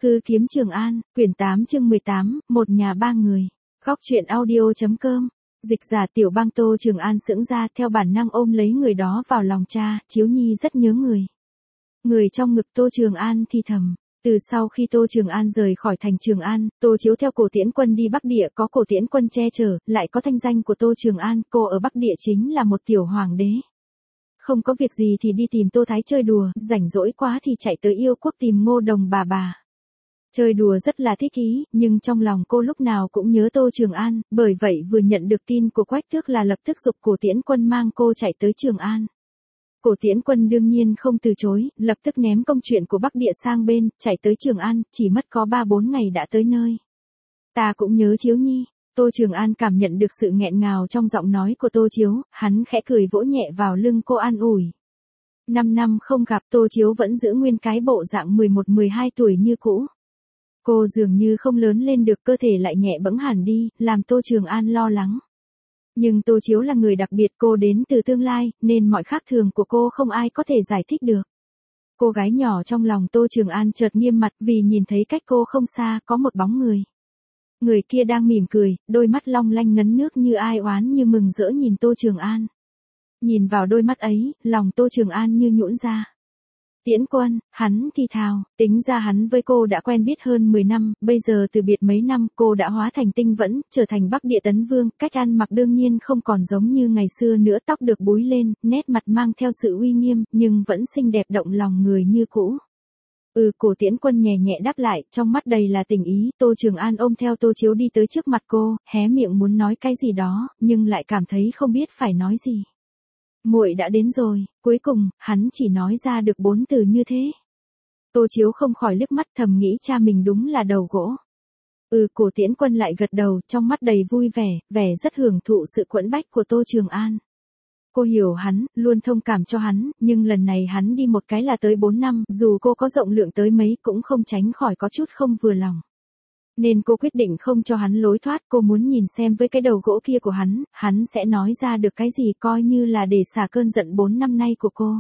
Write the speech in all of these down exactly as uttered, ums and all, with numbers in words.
Hư kiếm Trường An, quyển tám chương mười tám, một nhà ba người. Góc truyện audio.com. Dịch giả Tiểu Bang. Tô Trường An sững ra, theo bản năng ôm lấy người đó vào lòng cha. Chiếu Nhi rất nhớ người. Người trong ngực Tô Trường An thì thầm. Từ sau khi Tô Trường An rời khỏi thành Trường An, Tô Chiếu theo Cổ Tiễn Quân đi Bắc Địa, có Cổ Tiễn Quân che chở, lại có thanh danh của Tô Trường An, cô ở Bắc Địa chính là một tiểu hoàng đế. Không có việc gì thì đi tìm Tô Thái chơi đùa, rảnh rỗi quá thì chạy tới Yêu Quốc tìm Ngô Đồng bà bà. Chơi đùa rất là thích ý, nhưng trong lòng cô lúc nào cũng nhớ Tô Trường An, bởi vậy vừa nhận được tin của Quách Tước là lập tức giục Cổ Tiễn Quân mang cô chạy tới Trường An. Cổ Tiễn Quân đương nhiên không từ chối, lập tức ném công chuyện của Bắc Địa sang bên, chạy tới Trường An, chỉ mất có ba bốn ngày đã tới nơi. Ta cũng nhớ Chiếu Nhi. Tô Trường An cảm nhận được sự nghẹn ngào trong giọng nói của Tô Chiếu, hắn khẽ cười vỗ nhẹ vào lưng cô an ủi. Năm năm không gặp, Tô Chiếu vẫn giữ nguyên cái bộ dạng mười một mười hai tuổi như cũ. Cô dường như không lớn lên được, cơ thể lại nhẹ bẫng hẳn đi, làm Tô Trường An lo lắng. Nhưng Tô Chiếu là người đặc biệt, cô đến từ tương lai, nên mọi khác thường của cô không ai có thể giải thích được. Cô gái nhỏ trong lòng Tô Trường An chợt nghiêm mặt vì nhìn thấy cách cô không xa có một bóng người. Người kia đang mỉm cười, đôi mắt long lanh ngấn nước như ai oán như mừng rỡ nhìn Tô Trường An. Nhìn vào đôi mắt ấy, lòng Tô Trường An như nhũn ra. Tiễn Quân, hắn thì thào, tính ra hắn với cô đã quen biết hơn mười năm, bây giờ từ biệt mấy năm, cô đã hóa thành tinh vẫn, trở thành Bắc Địa Tấn Vương, cách ăn mặc đương nhiên không còn giống như ngày xưa nữa, tóc được búi lên, nét mặt mang theo sự uy nghiêm, nhưng vẫn xinh đẹp động lòng người như cũ. Ừ, Cổ Tiễn Quân nhẹ nhẹ đáp lại, trong mắt đầy là tình ý. Tô Trường An ôm theo Tô Chiếu đi tới trước mặt cô, hé miệng muốn nói cái gì đó, nhưng lại cảm thấy không biết phải nói gì. Muội đã đến rồi. Cuối cùng, hắn chỉ nói ra được bốn từ như thế. Tô Chiếu không khỏi liếc mắt thầm nghĩ cha mình đúng là đầu gỗ. Ừ, Cổ Tiễn Quân lại gật đầu, trong mắt đầy vui vẻ, vẻ rất hưởng thụ sự quẫn bách của Tô Trường An. Cô hiểu hắn, luôn thông cảm cho hắn, nhưng lần này hắn đi một cái là tới bốn năm, dù cô có rộng lượng tới mấy cũng không tránh khỏi có chút không vừa lòng. Nên cô quyết định không cho hắn lối thoát, cô muốn nhìn xem với cái đầu gỗ kia của hắn, hắn sẽ nói ra được cái gì coi như là để xả cơn giận bốn năm nay của cô.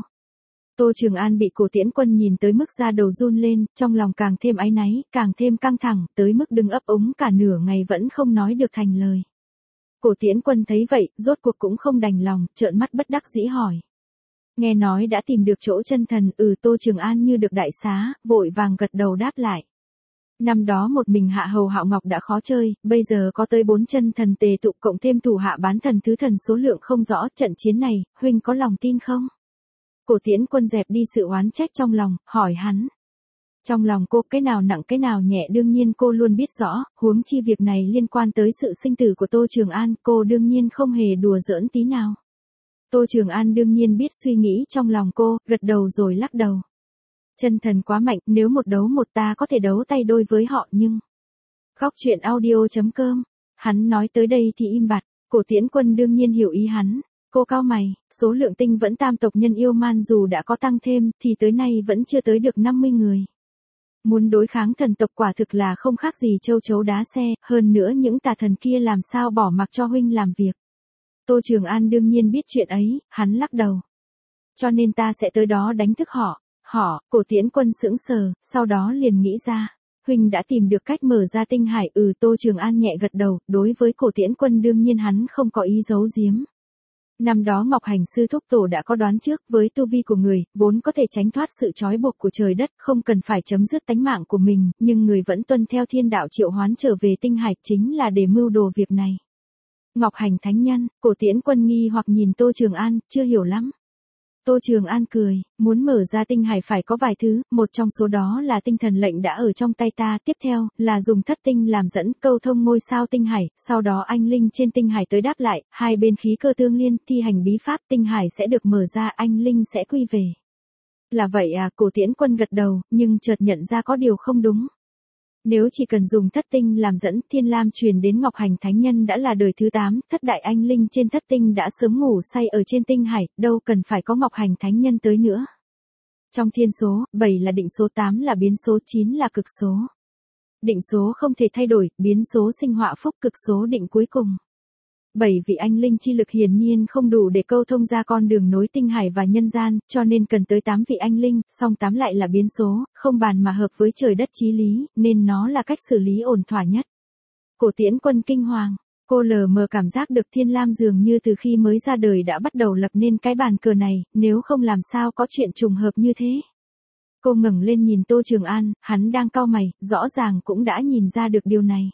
Tô Trường An bị Cổ Tiễn Quân nhìn tới mức da đầu run lên, trong lòng càng thêm áy náy, càng thêm căng thẳng, tới mức đứng ấp úng cả nửa ngày vẫn không nói được thành lời. Cổ Tiễn Quân thấy vậy, rốt cuộc cũng không đành lòng, trợn mắt bất đắc dĩ hỏi. Nghe nói đã tìm được chỗ chân thần, ừ. Tô Trường An như được đại xá, vội vàng gật đầu đáp lại. Năm đó một mình Hạ Hầu Hạo Ngọc đã khó chơi, bây giờ có tới bốn chân thần tề tụ cộng thêm thủ hạ bán thần thứ thần số lượng không rõ, trận chiến này, huynh có lòng tin không? Cổ Tiễn Quân dẹp đi sự oán trách trong lòng, hỏi hắn. Trong lòng cô cái nào nặng cái nào nhẹ đương nhiên cô luôn biết rõ, huống chi việc này liên quan tới sự sinh tử của Tô Trường An, cô đương nhiên không hề đùa giỡn tí nào. Tô Trường An đương nhiên biết suy nghĩ trong lòng cô, gật đầu rồi lắc đầu. Chân thần quá mạnh, nếu một đấu một ta có thể đấu tay đôi với họ nhưng... Góc truyện audio.com. Hắn nói tới đây thì im bặt, Cổ Tiễn Quân đương nhiên hiểu ý hắn. Cô cao mày, số lượng tinh vẫn tam tộc nhân yêu man dù đã có tăng thêm thì tới nay vẫn chưa tới được năm mươi người. Muốn đối kháng thần tộc quả thực là không khác gì châu chấu đá xe, hơn nữa những tà thần kia làm sao bỏ mặc cho huynh làm việc. Tô Trường An đương nhiên biết chuyện ấy, hắn lắc đầu. Cho nên ta sẽ tới đó đánh thức họ. Họ, Cổ Tiễn Quân sững sờ, sau đó liền nghĩ ra. Huynh đã tìm được cách mở ra tinh hải, ừ. Tô Trường An nhẹ gật đầu, đối với Cổ Tiễn Quân đương nhiên hắn không có ý giấu giếm. Năm đó Ngọc Hành Sư Thúc Tổ đã có đoán trước, với tu vi của người, vốn có thể tránh thoát sự trói buộc của trời đất, không cần phải chấm dứt tánh mạng của mình, nhưng người vẫn tuân theo thiên đạo triệu hoán trở về tinh hải chính là để mưu đồ việc này. Ngọc Hành Thánh Nhân, Cổ Tiễn Quân nghi hoặc nhìn Tô Trường An, chưa hiểu lắm. Tô Trường An cười, muốn mở ra tinh hải phải có vài thứ, một trong số đó là tinh thần lệnh đã ở trong tay ta, tiếp theo là dùng thất tinh làm dẫn câu thông ngôi sao tinh hải, sau đó anh linh trên tinh hải tới đáp lại, hai bên khí cơ tương liên, thi hành bí pháp tinh hải sẽ được mở ra, anh linh sẽ quy về. Là vậy à? Cổ Tiễn Quân gật đầu, nhưng chợt nhận ra có điều không đúng. Nếu chỉ cần dùng thất tinh làm dẫn, Thiên Lam truyền đến Ngọc Hành Thánh Nhân đã là đời thứ tám, thất đại anh linh trên thất tinh đã sớm ngủ say ở trên tinh hải, đâu cần phải có Ngọc Hành Thánh Nhân tới nữa. Trong thiên số, bảy là định số, tám là biến số, chín là cực số. Định số không thể thay đổi, biến số sinh họa phúc, cực số định cuối cùng. Bảy vị anh linh chi lực hiển nhiên không đủ để câu thông ra con đường nối tinh hải và nhân gian, cho nên cần tới tám vị anh linh, song tám lại là biến số, không bàn mà hợp với trời đất chí lý, nên nó là cách xử lý ổn thỏa nhất. Cổ Tiễn Quân kinh hoàng, cô lờ mờ cảm giác được Thiên Lam dường như từ khi mới ra đời đã bắt đầu lập nên cái bàn cờ này, nếu không làm sao có chuyện trùng hợp như thế. Cô ngẩng lên nhìn Tô Trường An, hắn đang cau mày, rõ ràng cũng đã nhìn ra được điều này.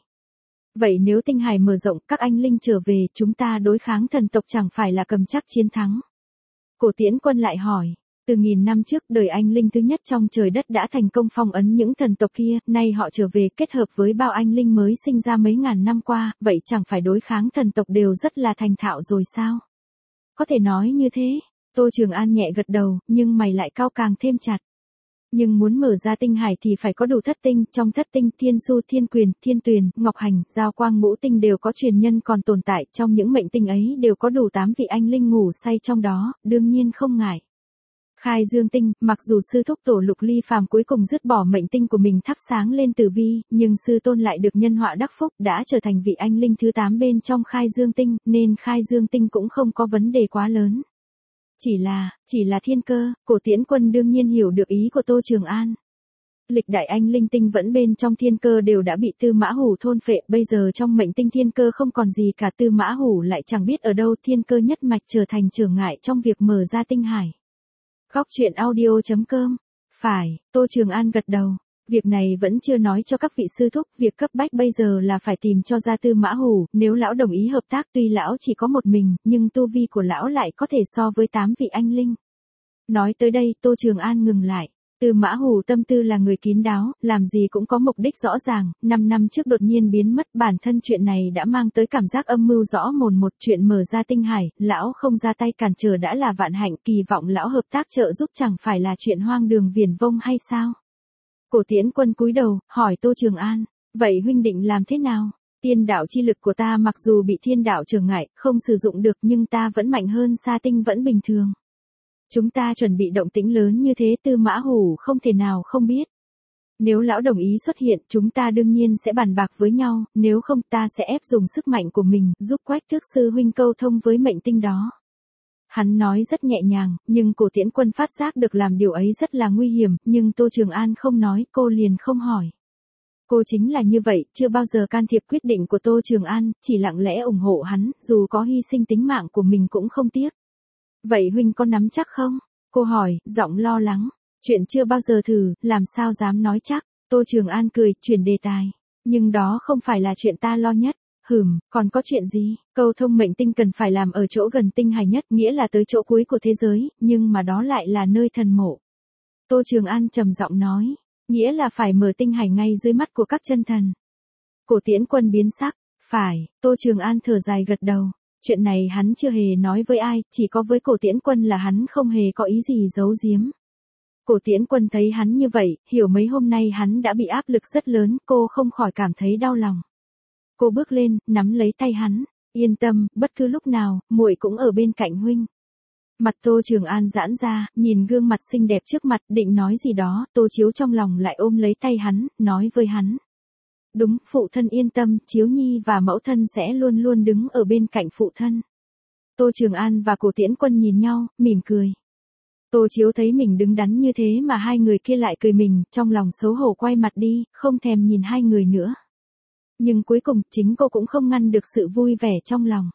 Vậy nếu tinh hải mở rộng, các anh linh trở về, chúng ta đối kháng thần tộc chẳng phải là cầm chắc chiến thắng? Cổ Tiễn Quân lại hỏi, từ nghìn năm trước đời anh linh thứ nhất trong trời đất đã thành công phong ấn những thần tộc kia, nay họ trở về kết hợp với bao anh linh mới sinh ra mấy ngàn năm qua, vậy chẳng phải đối kháng thần tộc đều rất là thành thạo rồi sao? Có thể nói như thế, Tô Trường An nhẹ gật đầu, nhưng mày lại cau càng thêm chặt. Nhưng muốn mở ra tinh hải thì phải có đủ thất tinh, trong thất tinh Thiên Du, Thiên Quyền, Thiên Tuyền, Ngọc Hành, Giao Quang ngũ tinh đều có truyền nhân còn tồn tại, trong những mệnh tinh ấy đều có đủ tám vị anh linh ngủ say trong đó, đương nhiên không ngại. Khai Dương tinh, mặc dù sư thúc tổ Lục Ly Phàm cuối cùng dứt bỏ mệnh tinh của mình thắp sáng lên tử vi, nhưng sư tôn lại được nhân họa đắc phúc đã trở thành vị anh linh thứ tám bên trong Khai Dương tinh, nên Khai Dương tinh cũng không có vấn đề quá lớn. Chỉ là, chỉ là thiên cơ, Cổ Tiễn Quân đương nhiên hiểu được ý của Tô Trường An. Lịch đại anh linh tinh vẫn bên trong thiên cơ đều đã bị Tư Mã Hủ thôn phệ, bây giờ trong mệnh tinh thiên cơ không còn gì cả, Tư Mã Hủ lại chẳng biết ở đâu, thiên cơ nhất mạch trở thành trở ngại trong việc mở ra tinh hải. Góc truyện audio chấm com. Phải, Tô Trường An gật đầu. Việc này vẫn chưa nói cho các vị sư thúc, việc cấp bách bây giờ là phải tìm cho ra Tư Mã Hủ, nếu lão đồng ý hợp tác tuy lão chỉ có một mình, nhưng tu vi của lão lại có thể so với tám vị anh linh. Nói tới đây, Tô Trường An ngừng lại. Tư Mã Hủ tâm tư là người kín đáo, làm gì cũng có mục đích rõ ràng, năm năm trước đột nhiên biến mất, bản thân chuyện này đã mang tới cảm giác âm mưu rõ mồn một, chuyện mở ra tinh hải, lão không ra tay cản trở đã là vạn hạnh, kỳ vọng lão hợp tác trợ giúp chẳng phải là chuyện hoang đường viển vông hay sao? Cổ Tiễn Quân cúi đầu, hỏi Tô Trường An, vậy huynh định làm thế nào? Tiên đạo chi lực của ta mặc dù bị thiên đạo trở ngại, không sử dụng được nhưng ta vẫn mạnh hơn Sa Tinh vẫn bình thường. Chúng ta chuẩn bị động tĩnh lớn như thế Tư Mã Hủ không thể nào không biết. Nếu lão đồng ý xuất hiện, chúng ta đương nhiên sẽ bàn bạc với nhau, nếu không ta sẽ ép dùng sức mạnh của mình, giúp Quách Thước sư huynh câu thông với mệnh tinh đó. Hắn nói rất nhẹ nhàng, nhưng Cổ Tiễn Quân phát giác được làm điều ấy rất là nguy hiểm, nhưng Tô Trường An không nói, cô liền không hỏi. Cô chính là như vậy, chưa bao giờ can thiệp quyết định của Tô Trường An, chỉ lặng lẽ ủng hộ hắn, dù có hy sinh tính mạng của mình cũng không tiếc. Vậy huynh có nắm chắc không? Cô hỏi, giọng lo lắng. Chuyện chưa bao giờ thử, làm sao dám nói chắc? Tô Trường An cười, chuyển đề tài. Nhưng đó không phải là chuyện ta lo nhất. Hừm, còn có chuyện gì? Câu thông mệnh tinh cần phải làm ở chỗ gần tinh hải nhất, nghĩa là tới chỗ cuối của thế giới, nhưng mà đó lại là nơi thần mộ. Tô Trường An trầm giọng nói, nghĩa là phải mở tinh hải ngay dưới mắt của các chân thần. Cổ Tiễn Quân biến sắc, phải, Tô Trường An thở dài gật đầu. Chuyện này hắn chưa hề nói với ai, chỉ có với Cổ Tiễn Quân là hắn không hề có ý gì giấu giếm. Cổ Tiễn Quân thấy hắn như vậy, hiểu mấy hôm nay hắn đã bị áp lực rất lớn, cô không khỏi cảm thấy đau lòng. Cô bước lên, nắm lấy tay hắn, yên tâm, bất cứ lúc nào, muội cũng ở bên cạnh huynh. Mặt Tô Trường An giãn ra, nhìn gương mặt xinh đẹp trước mặt, định nói gì đó, Tô Chiếu trong lòng lại ôm lấy tay hắn, nói với hắn. Đúng, phụ thân yên tâm, Chiếu Nhi và mẫu thân sẽ luôn luôn đứng ở bên cạnh phụ thân. Tô Trường An và Cổ Tiễn Quân nhìn nhau, mỉm cười. Tô Chiếu thấy mình đứng đắn như thế mà hai người kia lại cười mình, trong lòng xấu hổ quay mặt đi, không thèm nhìn hai người nữa. Nhưng cuối cùng, chính cô cũng không ngăn được sự vui vẻ trong lòng.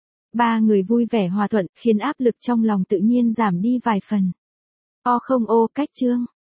Ba người vui vẻ hòa thuận, khiến áp lực trong lòng tự nhiên giảm đi vài phần. O không ô cách chương.